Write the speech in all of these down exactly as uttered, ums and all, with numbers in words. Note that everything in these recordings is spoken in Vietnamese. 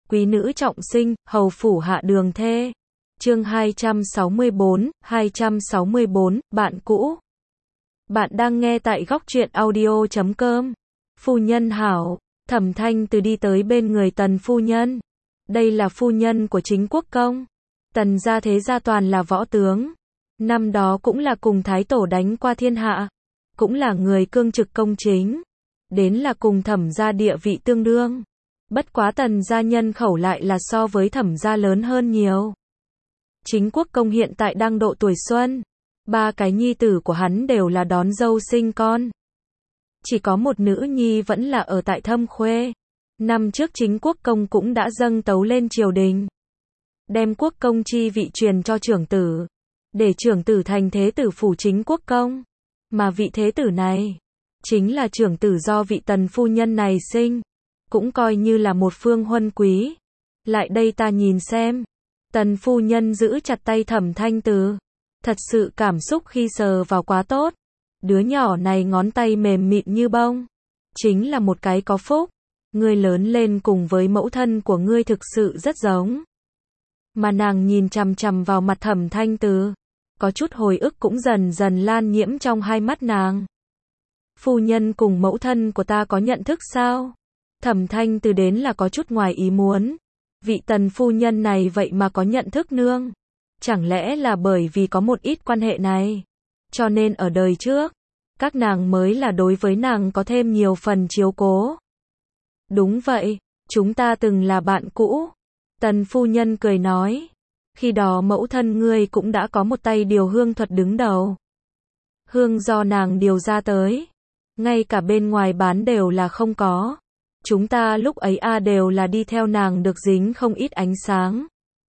quý nữ trọng sinh, hầu phủ hạ đường thê. Chương hai trăm sáu mươi bốn, hai trăm sáu mươi bốn, bạn cũ. Bạn đang nghe tại góc truyện audio chấm com. Phu nhân hảo, Thẩm Thanh Từ đi tới bên người Tần phu nhân. Đây là phu nhân của chính quốc công. Tần gia thế gia toàn là võ tướng. Năm đó cũng là cùng thái tổ đánh qua thiên hạ. Cũng là người cương trực công chính. Đến là cùng Thẩm gia địa vị tương đương. Bất quá Tần gia nhân khẩu lại là so với Thẩm gia lớn hơn nhiều. Chính quốc công hiện tại đang độ tuổi xuân. Ba cái nhi tử của hắn đều là đón dâu sinh con. Chỉ có một nữ nhi vẫn là ở tại Thâm Khuê. Năm trước chính quốc công cũng đã dâng tấu lên triều đình. Đem quốc công chi vị truyền cho trưởng tử. Để trưởng tử thành thế tử phủ chính quốc công. Mà vị thế tử này, chính là trưởng tử do vị Tần phu nhân này sinh. Cũng coi như là một phương huân quý. Lại đây ta nhìn xem. Tần phu nhân giữ chặt tay Thẩm Thanh Từ. Thật sự cảm xúc khi sờ vào quá tốt. Đứa nhỏ này ngón tay mềm mịn như bông. Chính là một cái có phúc. Ngươi lớn lên cùng với mẫu thân của ngươi thực sự rất giống. Mà nàng nhìn chằm chằm vào mặt Thẩm Thanh Từ. Có chút hồi ức cũng dần dần lan nhiễm trong hai mắt nàng. Phu nhân cùng mẫu thân của ta có nhận thức sao? Thẩm Thanh Từ đến là có chút ngoài ý muốn. Vị Tần phu nhân này vậy mà có nhận thức nương. Chẳng lẽ là bởi vì có một ít quan hệ này. Cho nên ở đời trước, các nàng mới là đối với nàng có thêm nhiều phần chiếu cố. Đúng vậy, chúng ta từng là bạn cũ. Tần phu nhân cười nói. Khi đó mẫu thân ngươi cũng đã có một tay điều hương thuật đứng đầu. Hương do nàng điều ra tới. Ngay cả bên ngoài bán đều là không có. Chúng ta lúc ấy a đều là đi theo nàng được dính không ít ánh sáng.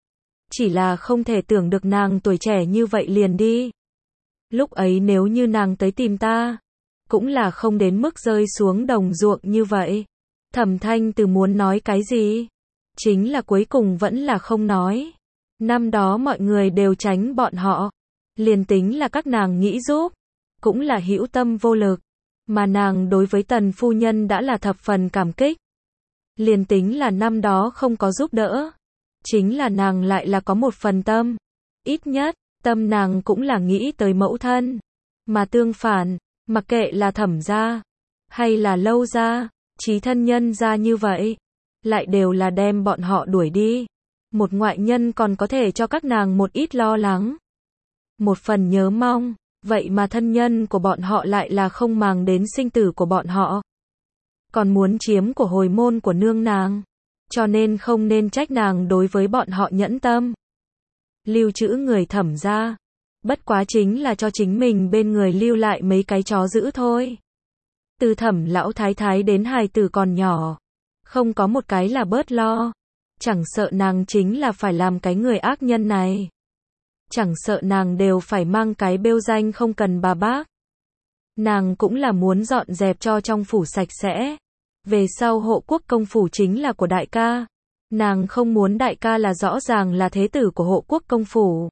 Chỉ là không thể tưởng được nàng tuổi trẻ như vậy liền đi. Lúc ấy nếu như nàng tới tìm ta, cũng là không đến mức rơi xuống đồng ruộng như vậy. Thẩm Thanh Từ muốn nói cái gì? Chính là cuối cùng vẫn là không nói. Năm đó mọi người đều tránh bọn họ. Liền tính là các nàng nghĩ giúp, cũng là hữu tâm vô lực. Mà nàng đối với Tần phu nhân đã là thập phần cảm kích. Liền tính là năm đó không có giúp đỡ. Chính là nàng lại là có một phần tâm. Ít nhất, tâm nàng cũng là nghĩ tới mẫu thân. Mà tương phản, mặc kệ là Thẩm gia, hay là Lâu gia, chí thân nhân gia như vậy, lại đều là đem bọn họ đuổi đi. Một ngoại nhân còn có thể cho các nàng một ít lo lắng. Một phần nhớ mong, vậy mà thân nhân của bọn họ lại là không màng đến sinh tử của bọn họ. Còn muốn chiếm của hồi môn của nương nàng. Cho nên không nên trách nàng đối với bọn họ nhẫn tâm. Lưu trữ người Thẩm gia. Bất quá chính là cho chính mình bên người lưu lại mấy cái chó giữ thôi. Từ Thẩm lão thái thái đến hài tử còn nhỏ. Không có một cái là bớt lo. Chẳng sợ nàng chính là phải làm cái người ác nhân này. Chẳng sợ nàng đều phải mang cái bêu danh không cần bà bác. Nàng cũng là muốn dọn dẹp cho trong phủ sạch sẽ. Về sau hộ quốc công phủ chính là của đại ca. Nàng không muốn đại ca là rõ ràng là thế tử của hộ quốc công phủ.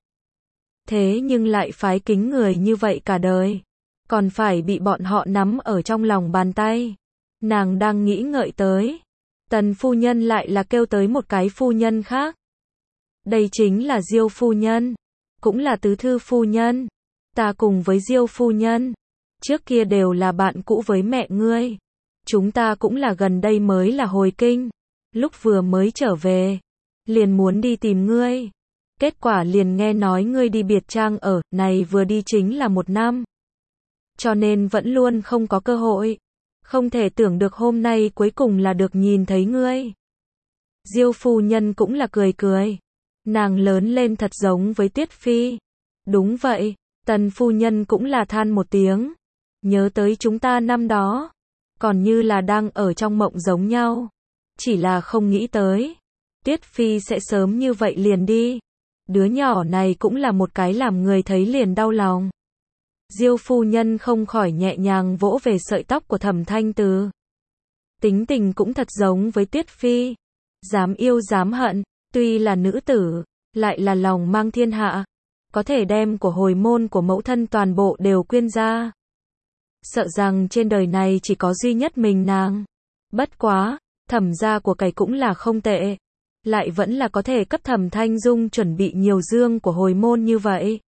Thế nhưng lại phái kính người như vậy cả đời. Còn phải bị bọn họ nắm ở trong lòng bàn tay. Nàng đang nghĩ ngợi tới. Tần phu nhân lại là kêu tới một cái phu nhân khác. Đây chính là Diêu phu nhân. Cũng là tứ thư phu nhân. Ta cùng với Diêu phu nhân. Trước kia đều là bạn cũ với mẹ ngươi. Chúng ta cũng là gần đây mới là hồi kinh. Lúc vừa mới trở về. Liền muốn đi tìm ngươi. Kết quả liền nghe nói ngươi đi biệt trang ở, này vừa đi chính là một năm. Cho nên vẫn luôn không có cơ hội. Không thể tưởng được hôm nay cuối cùng là được nhìn thấy ngươi. Diêu phu nhân cũng là cười cười. Nàng lớn lên thật giống với Tuyết Phi. Đúng vậy, Tần phu nhân cũng là than một tiếng. Nhớ tới chúng ta năm đó. Còn như là đang ở trong mộng giống nhau. Chỉ là không nghĩ tới. Tuyết Phi sẽ sớm như vậy liền đi. Đứa nhỏ này cũng là một cái làm người thấy liền đau lòng. Diêu phu nhân không khỏi nhẹ nhàng vỗ về sợi tóc của Thẩm Thanh Từ. Tính tình cũng thật giống với Tuyết Phi. Dám yêu dám hận, tuy là nữ tử, lại là lòng mang thiên hạ. Có thể đem của hồi môn của mẫu thân toàn bộ đều quyên ra. Sợ rằng trên đời này chỉ có duy nhất mình nàng. Bất quá, Thẩm gia của cải cũng là không tệ. lại vẫn là có thể cấp Thẩm Thanh Dung chuẩn bị nhiều dương của hồi môn như vậy.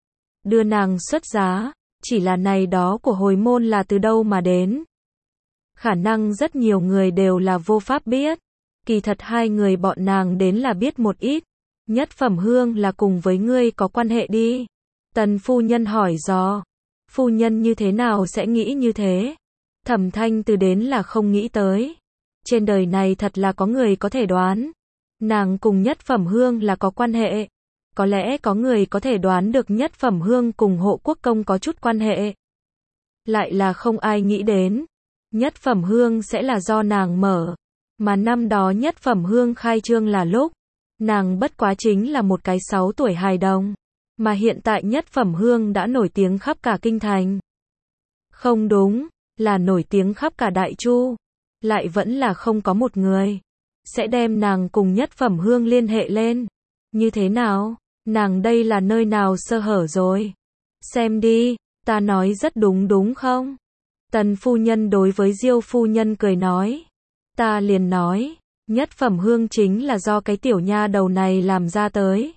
Đưa nàng xuất giá, chỉ là này đó của hồi môn là từ đâu mà đến. Khả năng rất nhiều người đều là vô pháp biết. Kỳ thật hai người bọn nàng đến là biết một ít. Nhất Phẩm Hương là cùng với ngươi có quan hệ đi. Tần phu nhân hỏi dò. Phu nhân như thế nào sẽ nghĩ như thế? Thẩm Thanh Từ đến là không nghĩ tới. Trên đời này thật là có người có thể đoán. Nàng cùng Nhất Phẩm Hương là có quan hệ. Có lẽ có người có thể đoán được Nhất Phẩm Hương cùng Hộ Quốc Công có chút quan hệ. Lại là không ai nghĩ đến. Nhất Phẩm Hương sẽ là do nàng mở. Mà năm đó Nhất Phẩm Hương khai trương là lúc. Nàng bất quá chính là một cái sáu tuổi hài đồng. Mà hiện tại Nhất Phẩm Hương đã nổi tiếng khắp cả kinh thành. Không đúng, là nổi tiếng khắp cả Đại Chu. Lại vẫn là không có một người sẽ đem nàng cùng Nhất Phẩm Hương liên hệ lên. Như thế nào? Nàng đây là nơi nào sơ hở rồi? Xem đi, ta nói rất đúng đúng không? Tần phu nhân đối với Diêu phu nhân cười nói. Ta liền nói, Nhất Phẩm Hương chính là do cái tiểu nha đầu này làm ra tới.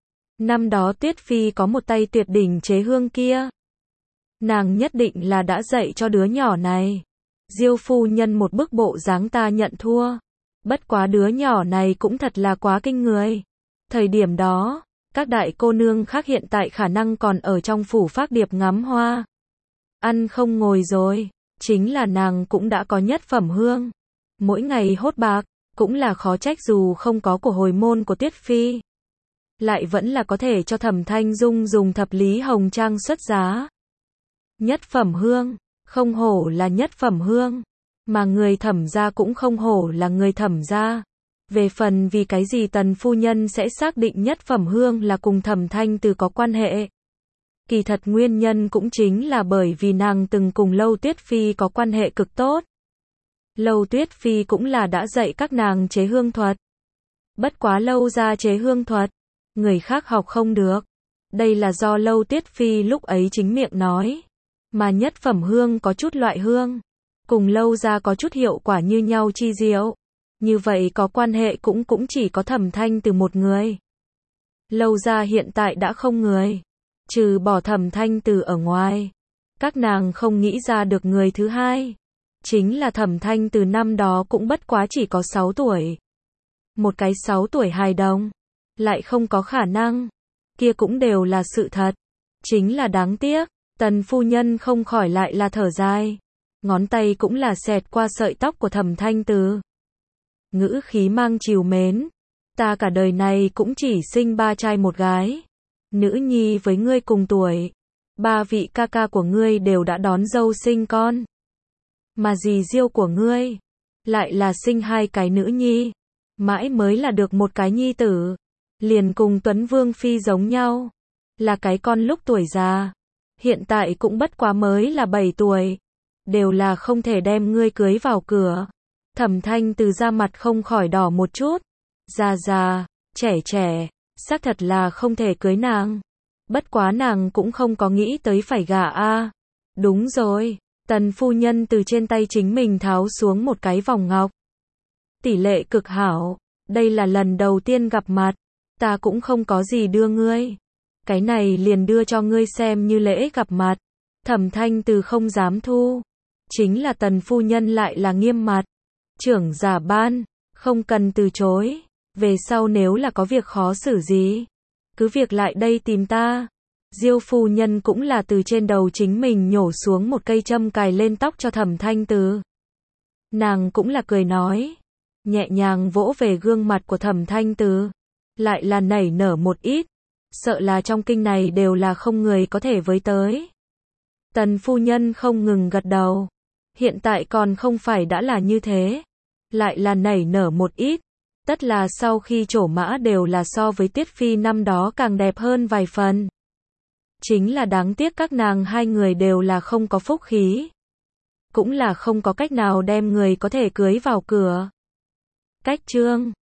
Năm đó Tuyết Phi có một tay tuyệt đỉnh chế hương kia. Nàng nhất định là đã dạy cho đứa nhỏ này. Diêu phu nhân một bức bộ dáng ta nhận thua. Bất quá đứa nhỏ này cũng thật là quá kinh người. Thời điểm đó, các đại cô nương khác hiện tại khả năng còn ở trong phủ Phác Điệp ngắm hoa. Ăn không ngồi rồi, chính là nàng cũng đã có Nhất Phẩm Hương. Mỗi ngày hốt bạc, cũng là khó trách dù không có của hồi môn của Tuyết Phi. Lại vẫn là có thể cho Thẩm Thanh Dung dùng thập lý hồng trang xuất giá. Nhất Phẩm Hương, không hổ là Nhất Phẩm Hương. Mà người Thẩm gia cũng không hổ là người Thẩm gia. Về phần vì cái gì Tần phu nhân sẽ xác định Nhất Phẩm Hương là cùng Thẩm Thanh Từ có quan hệ. Kỳ thật nguyên nhân cũng chính là bởi vì nàng từng cùng Lâu Tuyết Phi có quan hệ cực tốt. Lâu Tuyết Phi cũng là đã dạy các nàng chế hương thuật. Bất quá Lâu gia chế hương thuật, người khác học không được. Đây là do Lâu Tuyết Phi lúc ấy chính miệng nói. Mà Nhất Phẩm Hương có chút loại hương, cùng Lâu gia có chút hiệu quả như nhau chi diệu. Như vậy có quan hệ cũng cũng chỉ có Thẩm Thanh Từ một người. Lâu gia hiện tại đã không người. Trừ bỏ Thẩm Thanh Từ ở ngoài. Các nàng không nghĩ ra được người thứ hai. Chính là Thẩm Thanh Từ năm đó cũng bất quá chỉ có sáu tuổi. Một cái sáu tuổi hài đồng. Lại không có khả năng. Kia cũng đều là sự thật. Chính là đáng tiếc. Tần phu nhân không khỏi lại là thở dài. Ngón tay cũng là xẹt qua sợi tóc của Thẩm Thanh Từ. Ngữ khí mang trìu mến. Ta cả đời này cũng chỉ sinh ba trai một gái. Nữ nhi với ngươi cùng tuổi. Ba vị ca ca của ngươi đều đã đón dâu sinh con. Mà dì Diêu của ngươi lại là sinh hai cái nữ nhi. Mãi mới là được một cái nhi tử. Liền cùng Tuấn Vương Phi giống nhau. Là cái con lúc tuổi già. Hiện tại cũng bất quá mới là bảy tuổi. Đều là không thể đem ngươi cưới vào cửa. Thẩm Thanh Từ ra mặt không khỏi đỏ một chút. Già già, trẻ trẻ, xác thật là không thể cưới nàng. Bất quá nàng cũng không có nghĩ tới phải gả a. Đúng rồi, Tần phu nhân từ trên tay chính mình tháo xuống một cái vòng ngọc. Tỷ lệ cực hảo, đây là lần đầu tiên gặp mặt, ta cũng không có gì đưa ngươi. Cái này liền đưa cho ngươi xem như lễ gặp mặt. Thẩm Thanh Từ không dám thu. Chính là Tần phu nhân lại là nghiêm mặt. Trưởng giả ban, không cần từ chối. Về sau nếu là có việc khó xử gì, cứ việc lại đây tìm ta. Diêu phu nhân cũng là từ trên đầu chính mình nhổ xuống một cây châm cài lên tóc cho Thẩm Thanh Từ. Nàng cũng là cười nói, nhẹ nhàng vỗ về gương mặt của Thẩm Thanh Từ, lại là nảy nở một ít, sợ là trong kinh này đều là không người có thể với tới. Tần phu nhân không ngừng gật đầu, hiện tại còn không phải đã là như thế, lại là nảy nở một ít, tất là sau khi trổ mã đều là so với Tiết Phi năm đó càng đẹp hơn vài phần. Chính là đáng tiếc các nàng hai người đều là không có phúc khí. Cũng là không có cách nào đem người có thể cưới vào cửa. Cách chương